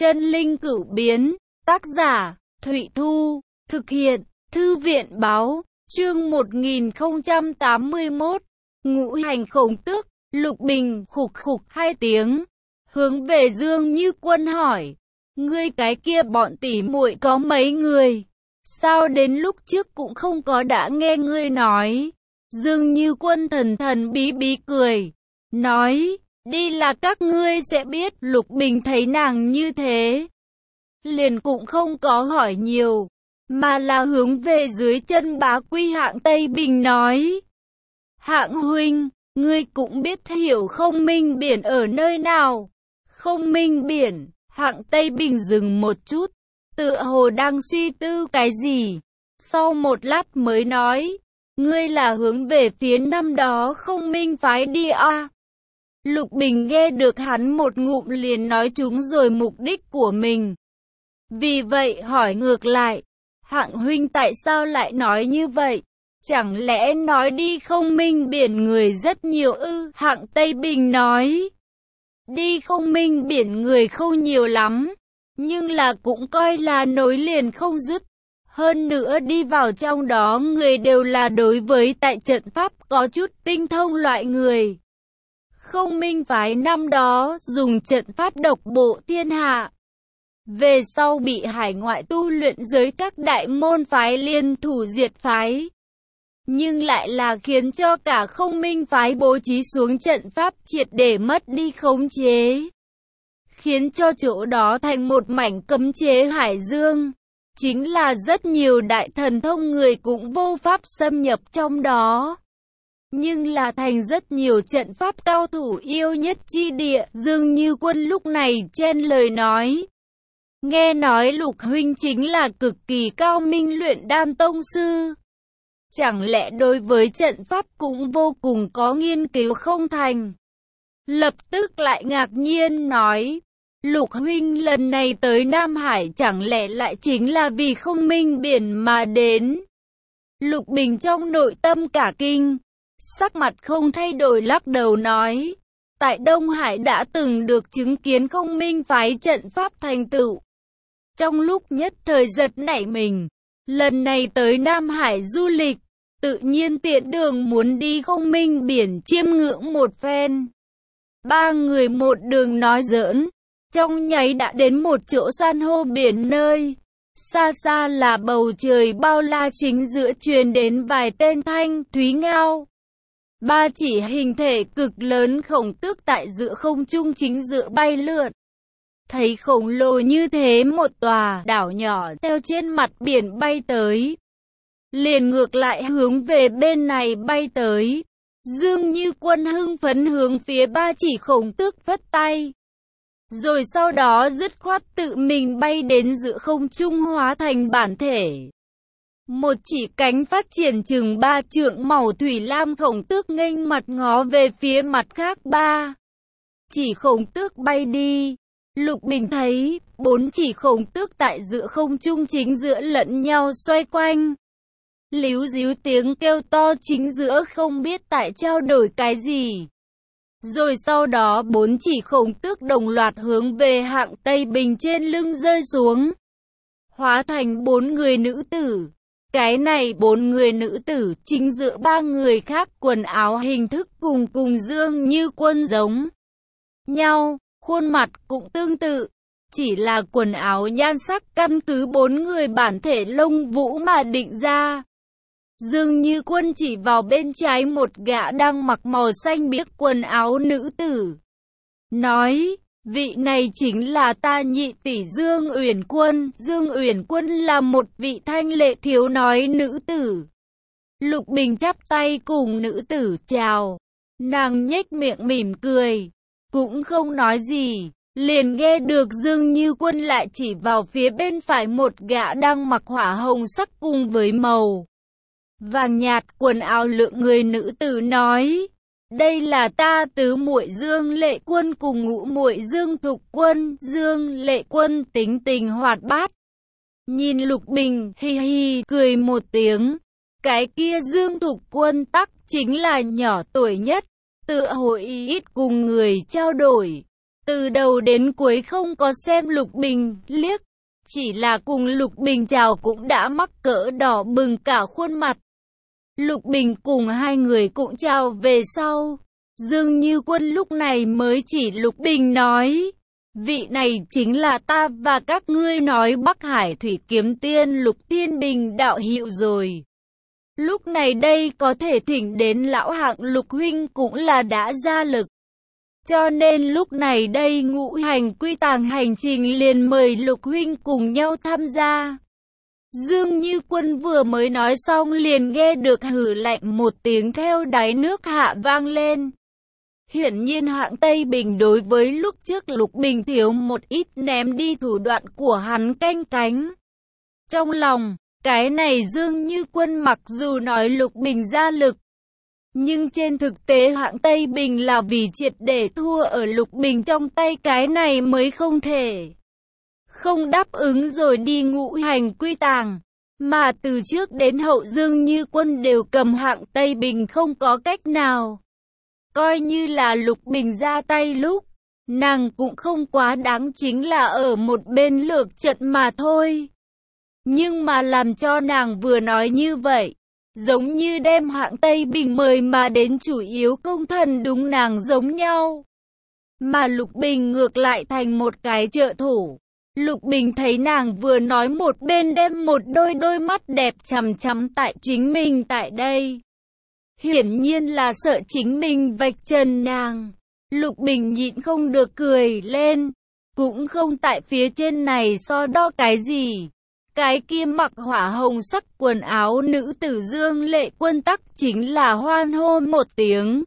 Chân linh cửu biến, tác giả, Thụy Thu, thực hiện, Thư viện báo, chương 1081, ngũ hành khổng tước, Lục Bình khục khục hai tiếng, hướng về Dương Như Quân hỏi, ngươi cái kia bọn tỉ muội có mấy người? Sao đến lúc trước cũng không có đã nghe ngươi nói? Dương Như Quân thần thần bí bí cười, nói, đi là các ngươi sẽ biết. Lục Bình thấy nàng như thế, liền cũng không có hỏi nhiều, mà là hướng về dưới chân Bá Quy Hạng Tây Bình nói, Hạng huynh, ngươi cũng biết hiểu Không Minh Biển ở nơi nào? Không Minh Biển. Hạng Tây Bình dừng một chút, tựa hồ đang suy tư cái gì, sau một lát mới nói, ngươi là hướng về phía năm đó Không Minh phái đi à? Lục Bình nghe được hắn một ngụm liền nói trúng rồi mục đích của mình. Vì vậy hỏi ngược lại, Hạng huynh tại sao lại nói như vậy? Chẳng lẽ nói đi Không Minh Biển người rất nhiều ư? Hạng Tây Bình nói, đi Không Minh Biển người không nhiều lắm, nhưng là cũng coi là nối liền không dứt. Hơn nữa đi vào trong đó người đều là đối với tại trận pháp có chút tinh thông loại người. Không Minh phái năm đó dùng trận pháp độc bộ thiên hạ, về sau bị hải ngoại tu luyện giới các đại môn phái liên thủ diệt phái, nhưng lại là khiến cho cả Không Minh phái bố trí xuống trận pháp triệt để mất đi khống chế, khiến cho chỗ đó thành một mảnh cấm chế hải dương, chính là rất nhiều đại thần thông người cũng vô pháp xâm nhập trong đó, nhưng là thành rất nhiều trận pháp cao thủ yêu nhất chi địa. Dương Như Quân lúc này chen lời nói, nghe nói Lục huynh chính là cực kỳ cao minh luyện đan tông sư, chẳng lẽ đối với trận pháp cũng vô cùng có nghiên cứu không thành? Lập tức lại ngạc nhiên nói, Lục huynh lần này tới Nam Hải chẳng lẽ lại chính là vì Không Minh Biển mà đến? Lục Bình trong nội tâm cả kinh, sắc mặt không thay đổi lắc đầu nói, tại Đông Hải đã từng được chứng kiến Không Minh phái trận pháp thành tựu. Trong lúc nhất thời giật nảy mình, lần này tới Nam Hải du lịch, tự nhiên tiện đường muốn đi Không Minh Biển chiêm ngưỡng một phen. Ba người một đường nói giỡn, trong nháy đã đến một chỗ san hô biển nơi. Xa xa là bầu trời bao la, chính giữa truyền đến vài tên thanh thúy ngao. Ba chỉ hình thể cực lớn khổng tước tại giữa không trung chính giữa bay lượn. Thấy khổng lồ như thế một tòa đảo nhỏ theo trên mặt biển bay tới, liền ngược lại hướng về bên này bay tới. Dương Như Quân hưng phấn hướng phía ba chỉ khổng tước vất tay, rồi sau đó dứt khoát tự mình bay đến giữa không trung hóa thành bản thể. Một chỉ cánh phát triển chừng 3 trượng màu thủy lam khổng tước nghênh mặt ngó về phía mặt khác ba chỉ khổng tước bay đi. Lục Bình thấy 4 chỉ khổng tước tại giữa không trung chính giữa lẫn nhau xoay quanh, líu ríu tiếng kêu to chính giữa không biết tại trao đổi cái gì. Rồi sau đó 4 chỉ khổng tước đồng loạt hướng về Hạng Tây Bình trên lưng rơi xuống, hóa thành 4 người nữ tử. Cái này 4 người nữ tử chính giữa 3 người khác quần áo hình thức cùng Dương Như Quân giống nhau, khuôn mặt cũng tương tự, chỉ là quần áo nhan sắc căn cứ 4 người bản thể lông vũ mà định ra. Dương Như Quân chỉ vào bên trái một gã đang mặc màu xanh biếc quần áo nữ tử, nói, vị này chính là ta nhị tỷ Dương Uyển Quân. Dương Uyển Quân là một vị thanh lệ thiếu nói nữ tử. Lục Bình chắp tay cùng nữ tử chào, nàng nhếch miệng mỉm cười, cũng không nói gì. Liền nghe được Dương Như Quân lại chỉ vào phía bên phải một gã đang mặc hỏa hồng sắc cùng với màu vàng nhạt quần áo lượng người nữ tử nói, đây là ta tứ muội Dương Lệ Quân cùng ngũ muội Dương Thục Quân. Dương Lệ Quân tính tình hoạt bát, nhìn Lục Bình hi hi cười một tiếng. Cái kia Dương Thục Quân tắc chính là nhỏ tuổi nhất, tựa hồ ít cùng người trao đổi, Từ đầu đến cuối không có xem Lục Bình liếc, chỉ là cùng Lục Bình chào cũng đã mắc cỡ đỏ bừng cả khuôn mặt. Lục Bình cùng hai người cũng chào về sau. Dương Như Quân lúc này mới chỉ Lục Bình nói, vị này chính là ta và các ngươi nói Bắc Hải Thủy Kiếm Tiên Lục Thiên Bình đạo hiệu rồi. Lúc này đây có thể thỉnh đến lão hạng Lục huynh cũng là đã ra lực. Cho nên lúc này đây ngũ hành quy tàng hành trình liền mời Lục huynh cùng nhau tham gia. Dương Như Quân vừa mới nói xong liền nghe được hừ lạnh một tiếng theo đáy nước hạ vang lên. Hiển nhiên hạng Tây Bình đối với lúc trước Lục Bình thiếu một ít ném đi thủ đoạn của hắn canh cánh. Trong lòng, cái này Dương Như Quân mặc dù nói Lục Bình ra lực, nhưng trên thực tế hạng Tây Bình là vì triệt để thua ở Lục Bình trong tay cái này mới không thể. Không đáp ứng rồi đi ngũ hành quy tàng, mà từ trước đến hậu Dương Như Quân đều cầm hạng Tây Bình không có cách nào. Coi như là Lục Bình ra tay lúc, nàng cũng không quá đáng chính là ở một bên lược trận mà thôi. Nhưng mà làm cho nàng vừa nói như vậy, giống như đem hạng Tây Bình mời mà đến chủ yếu công thần đúng nàng giống nhau. Mà Lục Bình ngược lại thành một cái trợ thủ. Lục Bình thấy nàng vừa nói một bên đem một đôi mắt đẹp chằm chằm tại chính mình tại đây. Hiển nhiên là sợ chính mình vạch trần nàng. Lục Bình nhịn không được cười lên. Cũng không tại phía trên này so đo cái gì. Cái kia mặc hỏa hồng sắc quần áo nữ tử Dương Lệ Quân tắc chính là hoan hô một tiếng.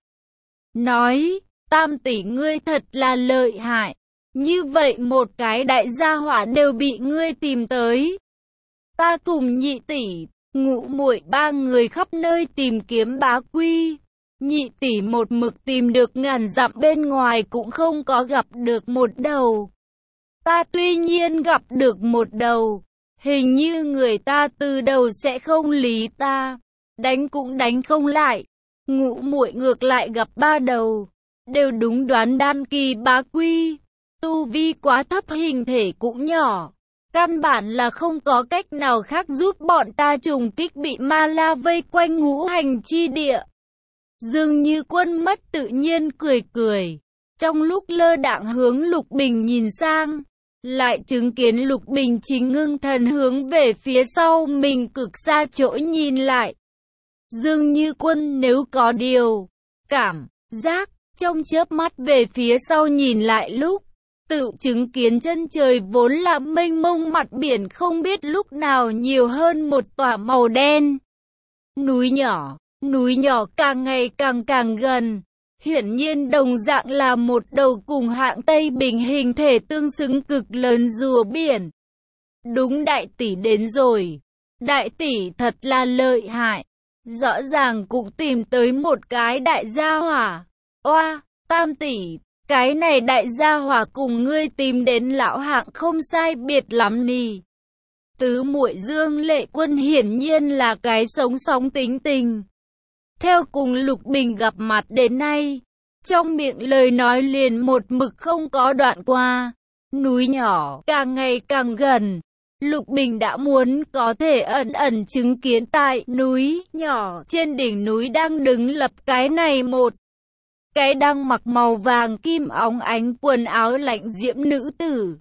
Nói, Tam tỷ ngươi thật là lợi hại. Như vậy một cái đại gia hỏa đều bị ngươi tìm tới. Ta cùng nhị tỷ, ngũ muội ba người khắp nơi tìm kiếm Bá Quy. Nhị tỷ một mực tìm được ngàn dặm bên ngoài cũng không có gặp được một đầu. Ta tuy nhiên gặp được một đầu, hình như người ta từ đầu sẽ không lý ta, đánh cũng đánh không lại. Ngũ muội ngược lại gặp ba đầu, đều đúng đoán đan kỳ Bá Quy. Tu vi quá thấp hình thể cũng nhỏ, căn bản là không có cách nào khác giúp bọn ta trùng kích bị ma la vây quanh ngũ hành chi địa. Dương Như Quân mất tự nhiên cười cười, trong lúc lơ đãng hướng Lục Bình nhìn sang, lại chứng kiến Lục Bình chính ngưng thần hướng về phía sau mình cực xa chỗ nhìn lại. Dương Như Quân nếu có điều cảm giác, trong chớp mắt về phía sau nhìn lại lúc, tự chứng kiến chân trời vốn là mênh mông mặt biển không biết lúc nào nhiều hơn một tòa màu đen. Núi nhỏ càng ngày càng gần, hiển nhiên đồng dạng là một đầu cùng hạng Tây Bình hình thể tương xứng cực lớn rùa biển. Đúng, đại tỷ đến rồi, đại tỷ thật là lợi hại, rõ ràng cũng tìm tới một cái đại gia hỏa. Oa, Tam tỷ, cái này đại gia hỏa cùng ngươi tìm đến lão hạng không sai biệt lắm nì. Tứ muội Dương Lệ Quân hiển nhiên là cái sống sóng tính tình. Theo cùng Lục Bình gặp mặt đến nay, trong miệng lời nói liền một mực không có đoạn qua. Núi nhỏ càng ngày càng gần, Lục Bình đã muốn có thể ẩn chứng kiến tại núi nhỏ trên đỉnh núi đang đứng lập cái này một cái đang mặc màu vàng kim óng ánh quần áo lạnh diễm nữ tử.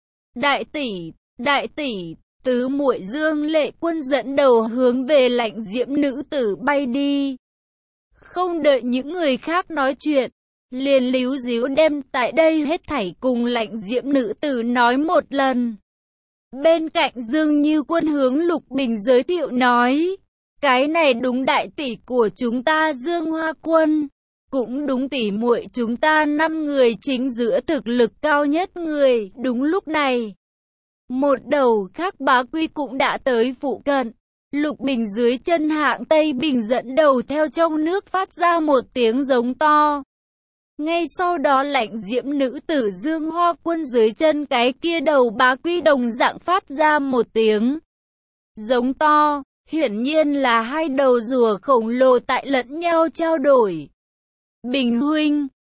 Đại tỷ, tứ muội Dương Lệ Quân dẫn đầu hướng về lạnh diễm nữ tử bay đi. Không đợi những người khác nói chuyện, liền líu díu đem tại đây hết thảy cùng lạnh diễm nữ tử nói một lần. Bên cạnh Dương Như Quân hướng Lục Bình giới thiệu nói, cái này đúng đại tỷ của chúng ta Dương Hoa Quân. Cũng đúng tỷ muội chúng ta 5 người chính giữa thực lực cao nhất người. Đúng lúc này, một đầu khác Bá Quy cũng đã tới phụ cận. Lục Bình dưới chân hạng Tây Bình dẫn đầu theo trong nước phát ra một tiếng giống to. Ngay sau đó lạnh diễm nữ tử Dương Hoa Quân dưới chân cái kia đầu Bá Quy đồng dạng phát ra một tiếng giống to. Hiển nhiên là hai đầu rùa khổng lồ tại lẫn nhau trao đổi. Bình huynh,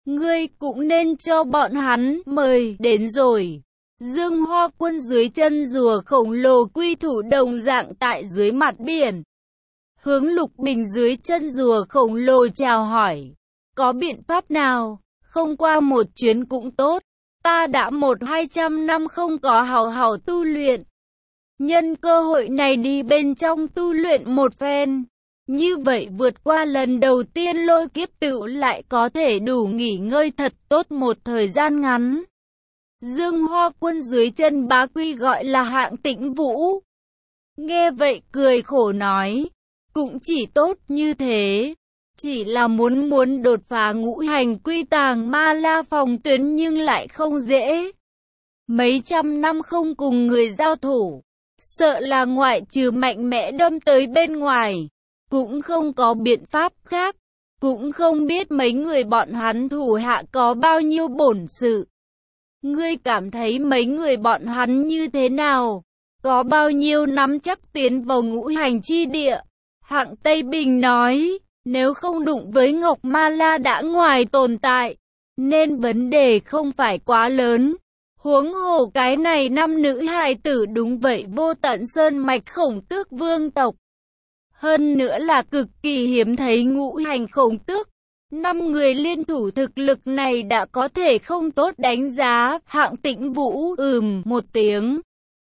ngươi cũng nên cho bọn hắn mời đến rồi. Dương Hoa Quân dưới chân rùa khổng lồ quy thủ đồng dạng tại dưới mặt biển. Hướng Lục Bình dưới chân rùa khổng lồ chào hỏi. Có biện pháp nào? Không qua một chuyến cũng tốt. Ta đã 100-200 năm không có hào hào tu luyện. Nhân cơ hội này đi bên trong tu luyện một phen. Như vậy vượt qua lần đầu tiên lôi kiếp tựu lại có thể đủ nghỉ ngơi thật tốt một thời gian ngắn. Dương Hoa Quân dưới chân Bá Quy gọi là Hạng Tĩnh Vũ. Nghe vậy cười khổ nói, cũng chỉ tốt như thế. Chỉ là muốn đột phá ngũ hành quy tàng ma la phòng tuyến nhưng lại không dễ. Mấy trăm năm không cùng người giao thủ, sợ là ngoại trừ mạnh mẽ đâm tới bên ngoài, cũng không có biện pháp khác. Cũng không biết mấy người bọn hắn thủ hạ có bao nhiêu bổn sự. Ngươi cảm thấy mấy người bọn hắn như thế nào? Có bao nhiêu nắm chắc tiến vào ngũ hành chi địa? Hạng Tây Bình nói, nếu không đụng với Ngọc Ma La đã ngoài tồn tại, nên vấn đề không phải quá lớn. Huống hồ cái này năm nữ hài tử đúng vậy vô tận sơn mạch Khổng Tước vương tộc. Hơn nữa là cực kỳ hiếm thấy ngũ hành Khổng Tước. 5 người liên thủ thực lực này đã có thể không tốt đánh giá. Hạng Tĩnh Vũ một tiếng.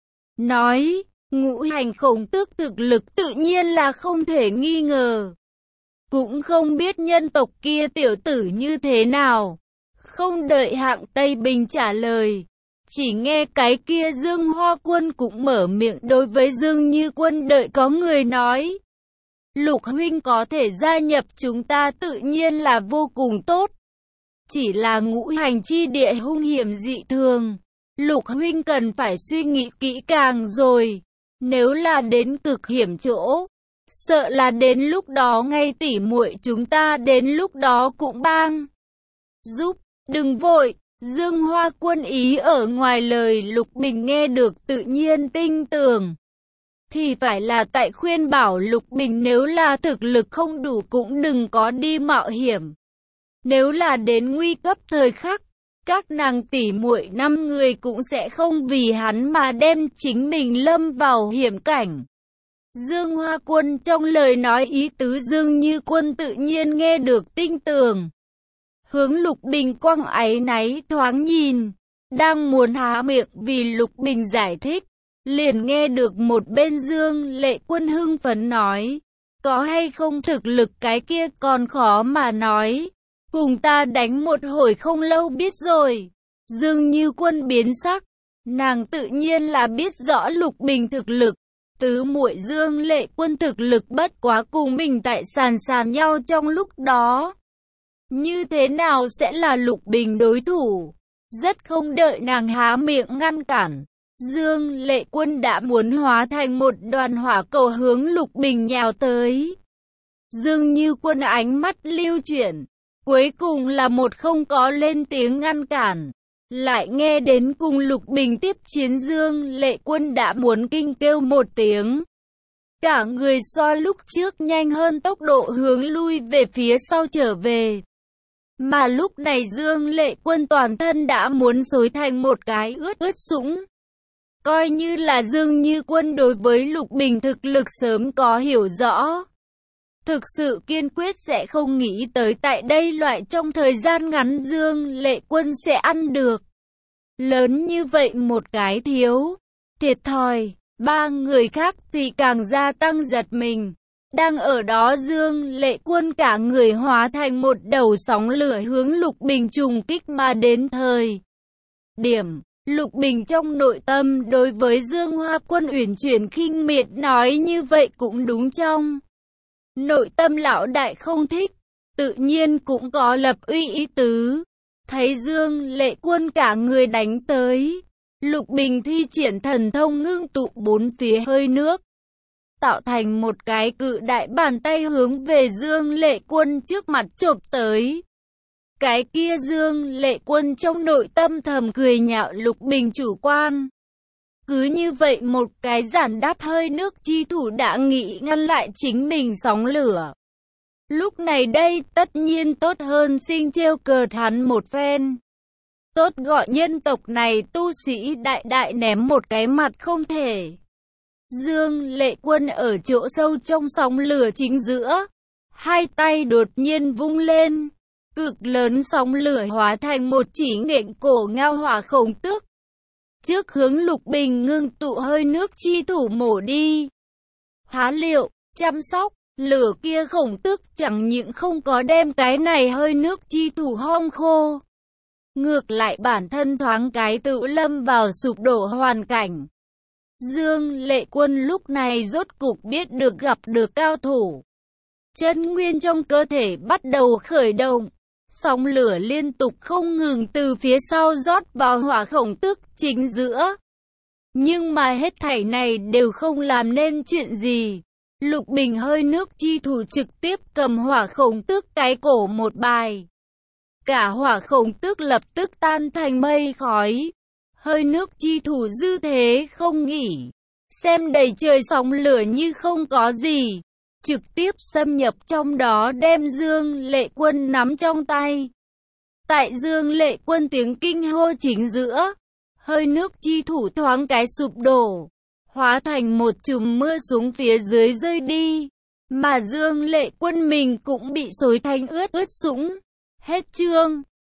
Nói, ngũ hành Khổng Tước thực lực tự nhiên là không thể nghi ngờ. Cũng không biết nhân tộc kia tiểu tử như thế nào. Không đợi Hạng Tây Bình trả lời. Chỉ nghe cái kia Dương Hoa Quân cũng mở miệng đối với Dương Như Quân, đợi có người nói. Lục huynh có thể gia nhập chúng ta tự nhiên là vô cùng tốt. Chỉ là ngũ hành chi địa hung hiểm dị thường. Lục huynh cần phải suy nghĩ kỹ càng rồi. Nếu là đến cực hiểm chỗ, sợ là đến lúc đó ngay tỉ muội chúng ta đến lúc đó cũng bang giúp. Đừng vội. Dương Hoa Quân ý ở ngoài lời Lục Bình nghe được tự nhiên tin tưởng. Thì phải là tại khuyên bảo Lục Bình nếu là thực lực không đủ cũng đừng có đi mạo hiểm. Nếu là đến nguy cấp thời khắc, các nàng tỷ muội 5 người cũng sẽ không vì hắn mà đem chính mình lâm vào hiểm cảnh. Dương Hoa Quân trong lời nói ý tứ Dương Như Quân tự nhiên nghe được tin tưởng. Hướng Lục Bình quăng áy náy thoáng nhìn, đang muốn há miệng vì Lục Bình giải thích, liền nghe được một bên Dương Lệ Quân hưng phấn nói, có hay không thực lực cái kia còn khó mà nói, cùng ta đánh một hồi không lâu biết rồi. Dương Như Quân biến sắc, nàng tự nhiên là biết rõ Lục Bình thực lực, tứ muội Dương Lệ Quân thực lực bất quá cùng mình tại sàn nhau trong lúc đó. Như thế nào sẽ là Lục Bình đối thủ? Rất không đợi nàng há miệng ngăn cản, Dương Lệ Quân đã muốn hóa thành một đoàn hỏa cầu hướng Lục Bình nhào tới. Dương Như Quân ánh mắt lưu chuyển, cuối cùng là một không có lên tiếng ngăn cản. Lại nghe đến cùng Lục Bình tiếp chiến, Dương Lệ Quân đã muốn kinh kêu một tiếng. Cả người so lúc trước nhanh hơn tốc độ hướng lui về phía sau trở về. Mà lúc này Dương Lệ Quân toàn thân đã muốn xối thành một cái ướt sũng. Coi như là Dương Như Quân đối với Lục Bình thực lực sớm có hiểu rõ. Thực sự kiên quyết sẽ không nghĩ tới tại đây loại trong thời gian ngắn Dương Lệ Quân sẽ ăn được. Lớn như vậy một cái thiếu, thiệt thòi, 3 người khác thì càng gia tăng giật mình. Đang ở đó Dương Lệ Quân cả người hóa thành một đầu sóng lửa hướng Lục Bình trùng kích mà đến thời điểm. Lục Bình trong nội tâm đối với Dương Hoa Quân uyển chuyển khinh miệt nói như vậy cũng đúng, trong nội tâm lão đại không thích, tự nhiên cũng có lập uy ý tứ. Thấy Dương Lệ Quân cả người đánh tới, Lục Bình thi triển thần thông ngưng tụ 4 phía hơi nước, tạo thành một cái cự đại bàn tay hướng về Dương Lệ Quân trước mặt chộp tới. Cái kia Dương Lệ Quân trong nội tâm thầm cười nhạo Lục Bình chủ quan. Cứ như vậy một cái giản đáp hơi nước chi thủ đã nghĩ ngăn lại chính mình sóng lửa. Lúc này đây tất nhiên tốt hơn sinh trêu cợt hắn một phen. Tốt gọi nhân tộc này tu sĩ đại đại ném một cái mặt không thể. Dương Lệ Quân ở chỗ sâu trong sóng lửa chính giữa, hai tay đột nhiên vung lên, cực lớn sóng lửa hóa thành một chỉ nghện cổ ngao hỏa khổng tước. Trước hướng Lục Bình ngưng tụ hơi nước chi thủ mổ đi. Há liệu, chăm sóc, lửa kia khổng tước chẳng những không có đem cái này hơi nước chi thủ hong khô. Ngược lại bản thân thoáng cái tự lâm vào sụp đổ hoàn cảnh. Dương Lệ Quân lúc này rốt cục biết được gặp được cao thủ. Chân nguyên trong cơ thể bắt đầu khởi động. Sóng lửa liên tục không ngừng từ phía sau rót vào hỏa khổng tước chính giữa. Nhưng mà hết thảy này đều không làm nên chuyện gì. Lục Bình hơi nước chi thủ trực tiếp cầm hỏa khổng tước cái cổ một bài. Cả hỏa khổng tước lập tức tan thành mây khói. Hơi nước chi thủ dư thế không nghỉ. Xem đầy trời sóng lửa như không có gì. Trực tiếp xâm nhập trong đó đem Dương Lệ Quân nắm trong tay. Tại Dương Lệ Quân tiếng kinh hô chính giữa, hơi nước chi thủ thoáng cái sụp đổ, hóa thành một chùm mưa xuống phía dưới rơi đi. Mà Dương Lệ Quân mình cũng bị xối thành ướt sũng. Hết chương.